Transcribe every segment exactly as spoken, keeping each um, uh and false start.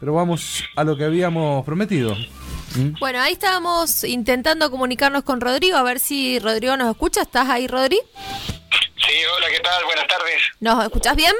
pero vamos a lo que habíamos prometido. ¿Mm? Bueno, ahí estábamos intentando comunicarnos con Rodrigo, a ver si Rodrigo nos escucha. ¿Estás ahí, Rodri? Sí, hola, ¿qué tal? Buenas tardes. ¿Nos escuchás bien?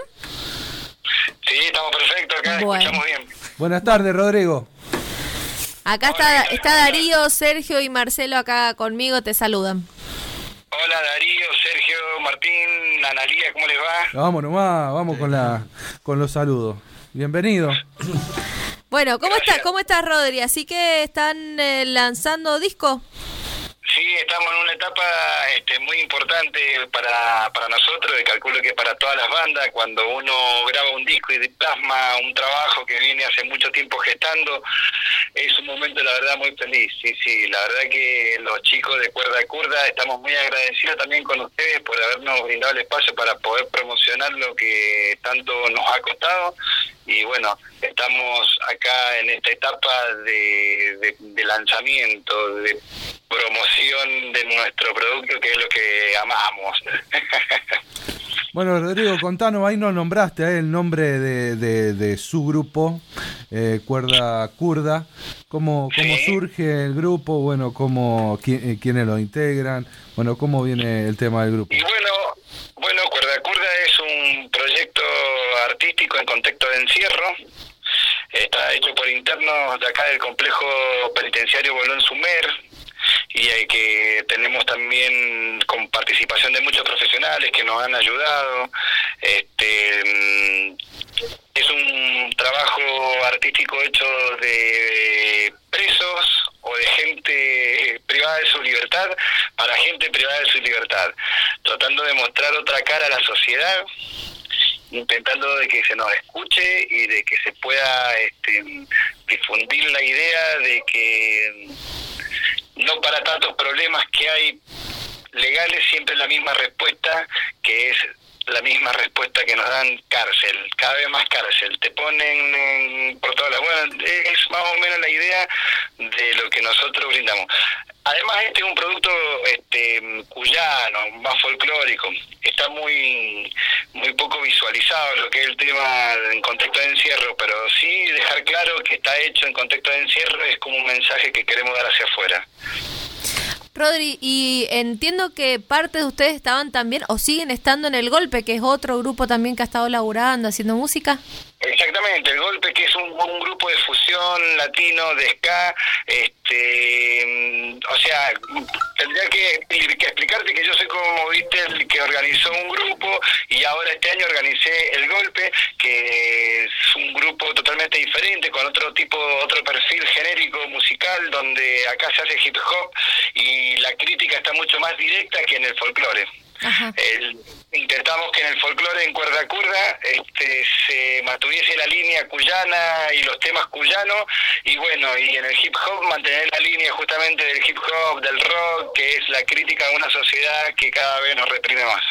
Sí, estamos perfectos acá, Bueno. escuchamos bien. Buenas tardes, Rodrigo. Acá está, está Darío, Sergio y Marcelo acá conmigo, te saludan. Hola Darío, Sergio, Martín, Analía, ¿cómo les va? Vamos nomás, vamos con la con los saludos. Bienvenido. Bueno, ¿cómo Gracias. está, cómo estás, Rodri? Así que están eh, lanzando disco. Sí, estamos en una etapa este, muy importante para, para nosotros, y calculo que para todas las bandas, cuando uno graba un disco y plasma un trabajo que viene hace mucho tiempo gestando, es un momento, la verdad, muy feliz. Sí, sí, la verdad que los chicos de Cuerda Kurda estamos muy agradecidos también con ustedes por habernos brindado el espacio para poder promocionar lo que tanto nos ha costado. Y bueno, estamos acá en esta etapa de, de, de lanzamiento, de promoción de nuestro producto, que es lo que amamos. Bueno, Rodrigo, contanos, ahí nos nombraste eh, el nombre de, de, de su grupo, eh, Cuerda Kurda. ¿Cómo, cómo Sí. surge el grupo? Bueno, cómo, qui- quiénes lo integran. Bueno, ¿cómo viene el tema del grupo? Y bueno, bueno, Cuerda Kurda es un proyecto artístico en contexto de encierro. Está hecho por internos de acá del complejo penitenciario Bolón Sumer, y eh, que tenemos también con participación de muchos profesionales que nos han ayudado. Este mm, es un trabajo artístico hecho de presos o de gente privada de su libertad para gente privada de su libertad, tratando de mostrar otra cara a la sociedad, intentando de que se nos escuche y de que se pueda este, difundir la idea de que no para tantos problemas que hay legales siempre la misma respuesta, que es la misma respuesta que nos dan: cárcel, cada vez más cárcel, te ponen en, por todas las... Bueno, es más o menos la idea de lo que nosotros brindamos. Además, este es un producto este, cuyano, más folclórico. Está muy muy poco visualizado lo que es el tema en contexto de encierro, pero sí dejar claro que está hecho en contexto de encierro es como un mensaje que queremos dar hacia afuera. Rodri, y entiendo que parte de ustedes estaban también, o siguen estando en El Golpe, que es otro grupo también que ha estado laburando, haciendo música. Exactamente, El Golpe, que es un, un grupo de fusión latino, de ska, este, o sea, tendría que, que explicarte que yo soy, como viste, el que organizó un grupo, y ahora este año organicé El Golpe, que es un grupo totalmente diferente, con otro tipo, otro perfil genérico musical, donde acá se hace hip hop, y la crítica está mucho más directa que en el folclore. Ajá. El, intentamos que en el folclore, en Cuerda Kurda, este, se mantuviese la línea cuyana y los temas cuyanos, y bueno, y en el hip hop mantener la línea justamente del hip hop, del rock, que es la crítica a una sociedad que cada vez nos reprime más.